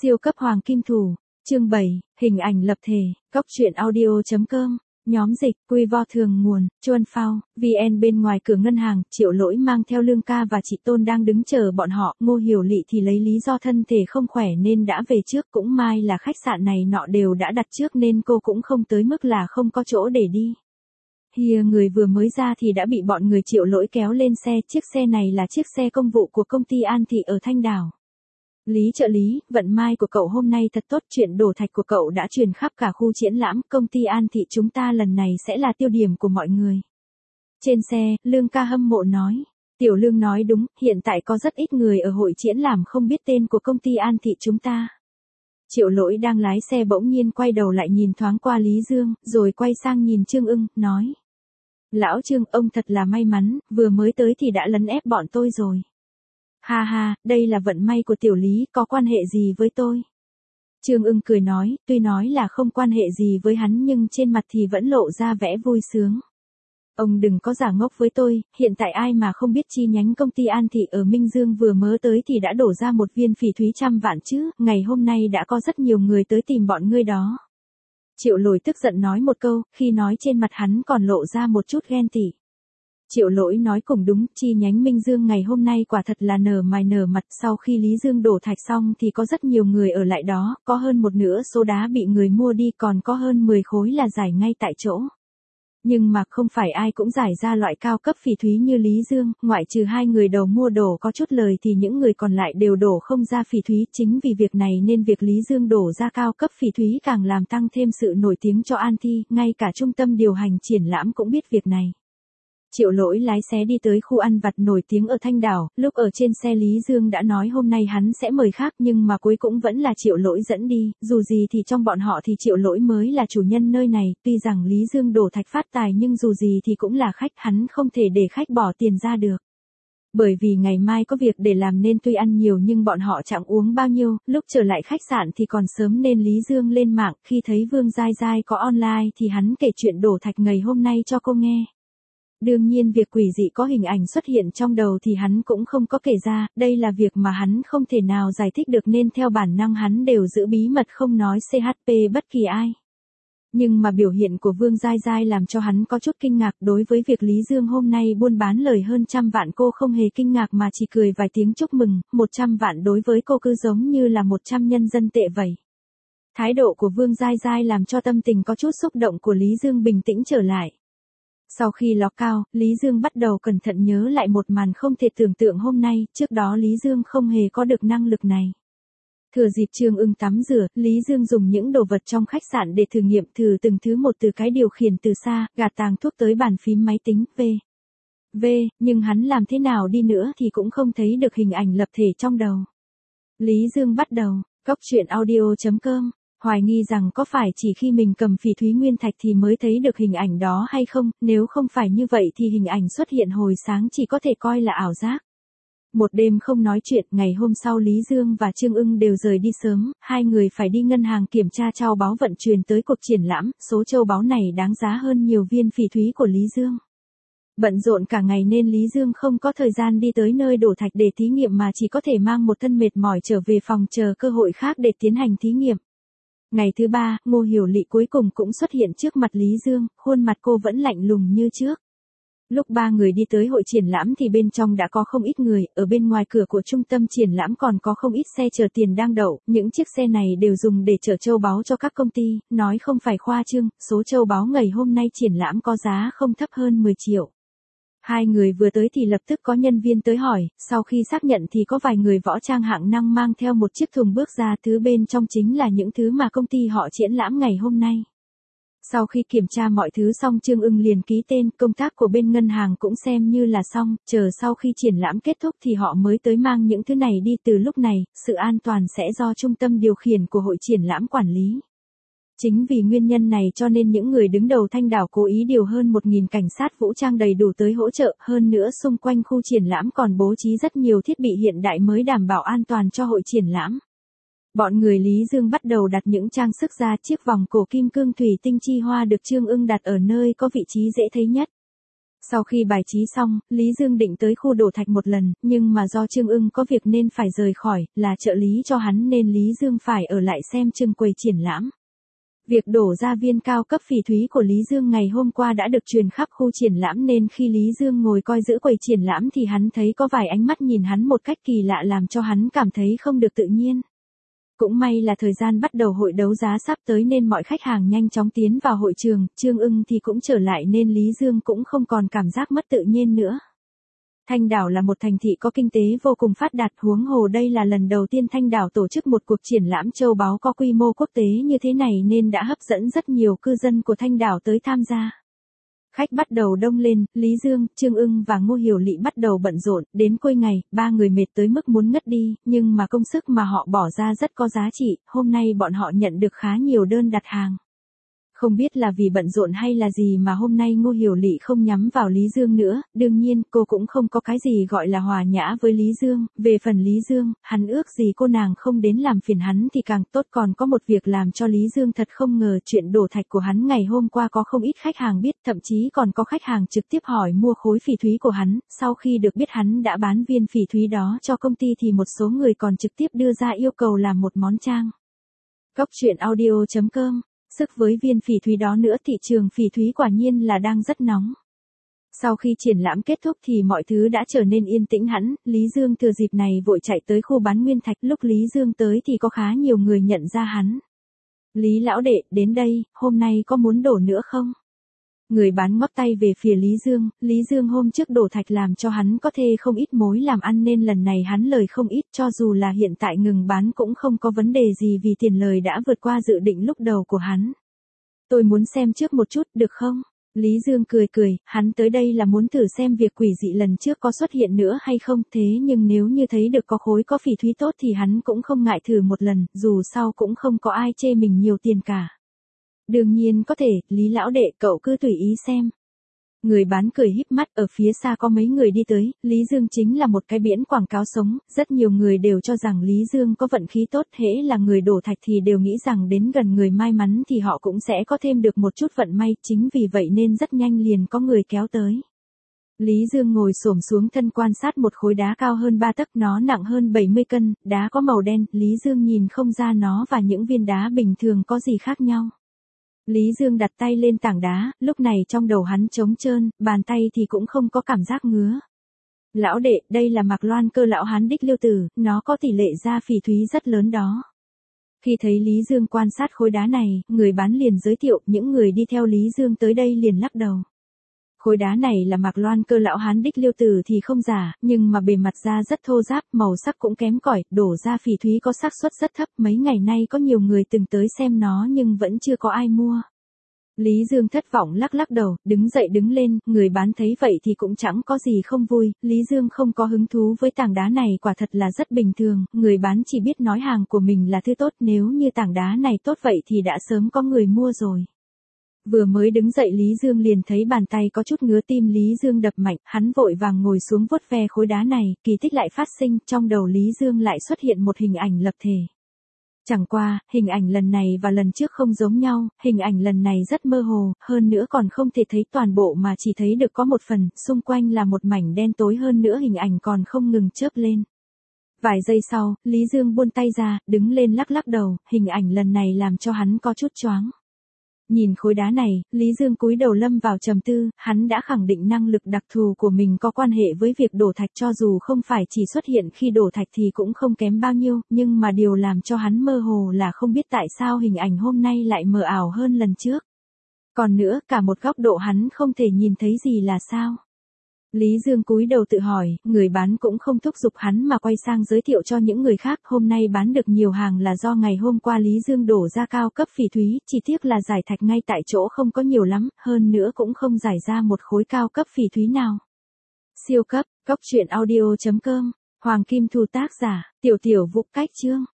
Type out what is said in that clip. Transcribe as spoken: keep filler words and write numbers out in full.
Siêu cấp hoàng kim thủ, chương bảy, hình ảnh lập thể, góc truyện audio.com, nhóm dịch, quy vo thường nguồn, Chuan Phao, vê en bên ngoài cửa ngân hàng, Triệu Lỗi mang theo Lương ca và chị Tôn đang đứng chờ bọn họ, Ngô Hiểu Lị thì lấy lý do thân thể không khỏe nên đã về trước, cũng may là khách sạn này nọ đều đã đặt trước nên cô cũng không tới mức là không có chỗ để đi. Hìa người vừa mới ra thì đã bị bọn người Triệu Lỗi kéo lên xe, chiếc xe này là chiếc xe công vụ của công ty An Thị ở Thanh Đảo. Lý trợ lý, vận may của cậu hôm nay thật tốt, chuyện đổ thạch của cậu đã truyền khắp cả khu triển lãm, công ty An Thị chúng ta lần này sẽ là tiêu điểm của mọi người. Trên xe, Lương ca hâm mộ nói. Tiểu Lương nói đúng, hiện tại có rất ít người ở hội triển lãm không biết tên của công ty An Thị chúng ta. Triệu Lỗi đang lái xe bỗng nhiên quay đầu lại nhìn thoáng qua Lý Dương, rồi quay sang nhìn Trương Ưng, nói. Lão Trương, ông thật là may mắn, vừa mới tới thì đã lấn ép bọn tôi rồi. Ha ha, đây là vận may của tiểu Lý, có quan hệ gì với tôi? Trương Ưng cười nói, tuy nói là không quan hệ gì với hắn nhưng trên mặt thì vẫn lộ ra vẻ vui sướng. Ông đừng có giả ngốc với tôi, hiện tại ai mà không biết chi nhánh công ty An Thị ở Minh Dương vừa mới tới thì đã đổ ra một viên phỉ thúy trăm vạn chứ, ngày hôm nay đã có rất nhiều người tới tìm bọn ngươi đó. Triệu Lỗi tức giận nói một câu, khi nói trên mặt hắn còn lộ ra một chút ghen tị. Triệu Lỗi nói cùng đúng, chi nhánh Minh Dương ngày hôm nay quả thật là nở mày nở mặt, sau khi Lý Dương đổ thạch xong thì có rất nhiều người ở lại đó, có hơn một nửa số đá bị người mua đi, còn có hơn mười khối là giải ngay tại chỗ. Nhưng mà không phải ai cũng giải ra loại cao cấp phỉ thúy như Lý Dương, ngoại trừ hai người đầu mua đổ có chút lời thì những người còn lại đều đổ không ra phỉ thúy, chính vì việc này nên việc Lý Dương đổ ra cao cấp phỉ thúy càng làm tăng thêm sự nổi tiếng cho An Thi, ngay cả trung tâm điều hành triển lãm cũng biết việc này. Triệu Lỗi lái xe đi tới khu ăn vặt nổi tiếng ở Thanh Đảo, lúc ở trên xe Lý Dương đã nói hôm nay hắn sẽ mời khác nhưng mà cuối cùng vẫn là Triệu Lỗi dẫn đi, dù gì thì trong bọn họ thì Triệu Lỗi mới là chủ nhân nơi này, tuy rằng Lý Dương đổ thạch phát tài nhưng dù gì thì cũng là khách, hắn không thể để khách bỏ tiền ra được. Bởi vì ngày mai có việc để làm nên tuy ăn nhiều nhưng bọn họ chẳng uống bao nhiêu, lúc trở lại khách sạn thì còn sớm nên Lý Dương lên mạng, khi thấy Vương Giai Giai có online thì hắn kể chuyện đổ thạch ngày hôm nay cho cô nghe. Đương nhiên việc quỷ dị có hình ảnh xuất hiện trong đầu thì hắn cũng không có kể ra, đây là việc mà hắn không thể nào giải thích được nên theo bản năng hắn đều giữ bí mật không nói xê hát pê bất kỳ ai. Nhưng mà biểu hiện của Vương Giai Giai làm cho hắn có chút kinh ngạc, đối với việc Lý Dương hôm nay buôn bán lời hơn trăm vạn cô không hề kinh ngạc mà chỉ cười vài tiếng chúc mừng, một trăm vạn đối với cô cứ giống như là một trăm nhân dân tệ vậy. Thái độ của Vương Giai Giai làm cho tâm tình có chút xúc động của Lý Dương bình tĩnh trở lại. Sau khi ló cao, Lý Dương bắt đầu cẩn thận nhớ lại một màn không thể tưởng tượng hôm nay, trước đó Lý Dương không hề có được năng lực này. Thừa dịp Trương Ưng tắm rửa, Lý Dương dùng những đồ vật trong khách sạn để thử nghiệm thử từng thứ một từ cái điều khiển từ xa, gạt tàng thuốc tới bàn phím máy tính, v. V, nhưng hắn làm thế nào đi nữa thì cũng không thấy được hình ảnh lập thể trong đầu. Lý Dương bắt đầu, góc truyện audio.com. Hoài nghi rằng có phải chỉ khi mình cầm phỉ thúy nguyên thạch thì mới thấy được hình ảnh đó hay không, nếu không phải như vậy thì hình ảnh xuất hiện hồi sáng chỉ có thể coi là ảo giác. Một đêm không nói chuyện, ngày hôm sau Lý Dương và Trương Ưng đều rời đi sớm, hai người phải đi ngân hàng kiểm tra châu báu vận chuyển tới cuộc triển lãm, số châu báu này đáng giá hơn nhiều viên phỉ thúy của Lý Dương. Bận rộn cả ngày nên Lý Dương không có thời gian đi tới nơi đổ thạch để thí nghiệm mà chỉ có thể mang một thân mệt mỏi trở về phòng chờ cơ hội khác để tiến hành thí nghiệm. Ngày thứ ba, Ngô Hiểu Lị cuối cùng cũng xuất hiện trước mặt Lý Dương, khuôn mặt cô vẫn lạnh lùng như trước. Lúc ba người đi tới hội triển lãm thì bên trong đã có không ít người, ở bên ngoài cửa của trung tâm triển lãm còn có không ít xe chờ tiền đang đậu, những chiếc xe này đều dùng để chở châu báu cho các công ty, nói không phải khoa trương, số châu báu ngày hôm nay triển lãm có giá không thấp hơn mười triệu. Hai người vừa tới thì lập tức có nhân viên tới hỏi, sau khi xác nhận thì có vài người võ trang hạng năng mang theo một chiếc thùng bước ra, thứ bên trong chính là những thứ mà công ty họ triển lãm ngày hôm nay. Sau khi kiểm tra mọi thứ xong Trương Ưng liền ký tên, công tác của bên ngân hàng cũng xem như là xong, chờ sau khi triển lãm kết thúc thì họ mới tới mang những thứ này đi, từ lúc này, sự an toàn sẽ do trung tâm điều khiển của hội triển lãm quản lý. Chính vì nguyên nhân này cho nên những người đứng đầu Thanh Đảo cố ý điều hơn một nghìn cảnh sát vũ trang đầy đủ tới hỗ trợ, hơn nữa xung quanh khu triển lãm còn bố trí rất nhiều thiết bị hiện đại mới đảm bảo an toàn cho hội triển lãm. Bọn người Lý Dương bắt đầu đặt những trang sức ra, chiếc vòng cổ kim cương thủy tinh chi hoa được Trương Ưng đặt ở nơi có vị trí dễ thấy nhất. Sau khi bài trí xong, Lý Dương định tới khu đổ thạch một lần, nhưng mà do Trương Ưng có việc nên phải rời khỏi, là trợ lý cho hắn nên Lý Dương phải ở lại xem trưng quầy triển lãm. Việc đổ ra viên cao cấp phỉ thúy của Lý Dương ngày hôm qua đã được truyền khắp khu triển lãm nên khi Lý Dương ngồi coi giữ quầy triển lãm thì hắn thấy có vài ánh mắt nhìn hắn một cách kỳ lạ làm cho hắn cảm thấy không được tự nhiên. Cũng may là thời gian bắt đầu hội đấu giá sắp tới nên mọi khách hàng nhanh chóng tiến vào hội trường, Trương Ưng thì cũng trở lại nên Lý Dương cũng không còn cảm giác mất tự nhiên nữa. Thanh Đảo là một thành thị có kinh tế vô cùng phát đạt, huống hồ đây là lần đầu tiên Thanh Đảo tổ chức một cuộc triển lãm châu báu có quy mô quốc tế như thế này nên đã hấp dẫn rất nhiều cư dân của Thanh Đảo tới tham gia. Khách bắt đầu đông lên, Lý Dương, Trương Ưng và Ngô Hiểu Lị bắt đầu bận rộn, đến cuối ngày, ba người mệt tới mức muốn ngất đi, nhưng mà công sức mà họ bỏ ra rất có giá trị, hôm nay bọn họ nhận được khá nhiều đơn đặt hàng. Không biết là vì bận rộn hay là gì mà hôm nay Ngô Hiểu Lị không nhắm vào Lý Dương nữa, đương nhiên cô cũng không có cái gì gọi là hòa nhã với Lý Dương, về phần Lý Dương, hắn ước gì cô nàng không đến làm phiền hắn thì càng tốt, còn có một việc làm cho Lý Dương thật không ngờ, chuyện đổ thạch của hắn ngày hôm qua có không ít khách hàng biết, thậm chí còn có khách hàng trực tiếp hỏi mua khối phỉ thúy của hắn, sau khi được biết hắn đã bán viên phỉ thúy đó cho công ty thì một số người còn trực tiếp đưa ra yêu cầu làm một món trang. Góc truyện audio chấm com. Sức với viên phỉ thúy đó nữa, thị trường phỉ thúy quả nhiên là đang rất nóng. Sau khi triển lãm kết thúc thì mọi thứ đã trở nên yên tĩnh hẳn, Lý Dương thừa dịp này vội chạy tới khu bán nguyên thạch, lúc Lý Dương tới thì có khá nhiều người nhận ra hắn. Lý lão đệ, đến đây, hôm nay có muốn đổ nữa không? Người bán ngoắc tay về phía Lý Dương, Lý Dương hôm trước đổ thạch làm cho hắn có thê không ít mối làm ăn nên lần này hắn lời không ít, cho dù là hiện tại ngừng bán cũng không có vấn đề gì vì tiền lời đã vượt qua dự định lúc đầu của hắn. Tôi muốn xem trước một chút, được không? Lý Dương cười cười, hắn tới đây là muốn thử xem việc quỷ dị lần trước có xuất hiện nữa hay không, thế nhưng nếu như thấy được có khối có phỉ thúy tốt thì hắn cũng không ngại thử một lần, dù sau cũng không có ai chê mình nhiều tiền cả. Đương nhiên có thể, Lý lão đệ, cậu cứ tùy ý xem. Người bán cười híp mắt, ở phía xa có mấy người đi tới, Lý Dương chính là một cái biển quảng cáo sống, rất nhiều người đều cho rằng Lý Dương có vận khí tốt, hễ là người đổ thạch thì đều nghĩ rằng đến gần người may mắn thì họ cũng sẽ có thêm được một chút vận may, chính vì vậy nên rất nhanh liền có người kéo tới. Lý Dương ngồi xổm xuống thân quan sát một khối đá cao hơn ba tấc, nó nặng hơn bảy mươi cân, đá có màu đen, Lý Dương nhìn không ra nó và những viên đá bình thường có gì khác nhau. Lý Dương đặt tay lên tảng đá, lúc này trong đầu hắn trống trơn, bàn tay thì cũng không có cảm giác ngứa. Lão đệ, đây là Mạc Loan Cơ Lão Hán Đích Liêu Tử, nó có tỷ lệ ra phỉ thúy rất lớn đó. Khi thấy Lý Dương quan sát khối đá này, người bán liền giới thiệu, những người đi theo Lý Dương tới đây liền lắc đầu. Khối đá này là Mạc Loan Cơ Lão Hán Đích Liêu Tử thì không giả, nhưng mà bề mặt da rất thô ráp, màu sắc cũng kém cỏi, đổ ra phỉ thúy có xác suất rất thấp, mấy ngày nay có nhiều người từng tới xem nó nhưng vẫn chưa có ai mua. Lý Dương thất vọng lắc lắc đầu, đứng dậy đứng lên, người bán thấy vậy thì cũng chẳng có gì không vui, Lý Dương không có hứng thú với tảng đá này, quả thật là rất bình thường, người bán chỉ biết nói hàng của mình là thứ tốt, nếu như tảng đá này tốt vậy thì đã sớm có người mua rồi. Vừa mới đứng dậy Lý Dương liền thấy bàn tay có chút ngứa, tim Lý Dương đập mạnh, hắn vội vàng ngồi xuống vuốt ve khối đá này, kỳ tích lại phát sinh, trong đầu Lý Dương lại xuất hiện một hình ảnh lập thể. Chẳng qua, hình ảnh lần này và lần trước không giống nhau, hình ảnh lần này rất mơ hồ, hơn nữa còn không thể thấy toàn bộ mà chỉ thấy được có một phần, xung quanh là một mảnh đen tối, hơn nữa hình ảnh còn không ngừng chớp lên. Vài giây sau, Lý Dương buông tay ra, đứng lên lắc lắc đầu, hình ảnh lần này làm cho hắn có chút choáng. Nhìn khối đá này, Lý Dương cúi đầu lâm vào trầm tư, hắn đã khẳng định năng lực đặc thù của mình có quan hệ với việc đổ thạch, cho dù không phải chỉ xuất hiện khi đổ thạch thì cũng không kém bao nhiêu, nhưng mà điều làm cho hắn mơ hồ là không biết tại sao hình ảnh hôm nay lại mờ ảo hơn lần trước. Còn nữa, cả một góc độ hắn không thể nhìn thấy gì là sao? Lý Dương cúi đầu tự hỏi, người bán cũng không thúc giục hắn mà quay sang giới thiệu cho những người khác, hôm nay bán được nhiều hàng là do ngày hôm qua Lý Dương đổ ra cao cấp phỉ thúy, chỉ tiếc là giải thạch ngay tại chỗ không có nhiều lắm, hơn nữa cũng không giải ra một khối cao cấp phỉ thúy nào. Siêu cấp, góc truyện audio chấm com, Hoàng Kim Thu tác giả, Tiểu Tiểu Vũ cách chương.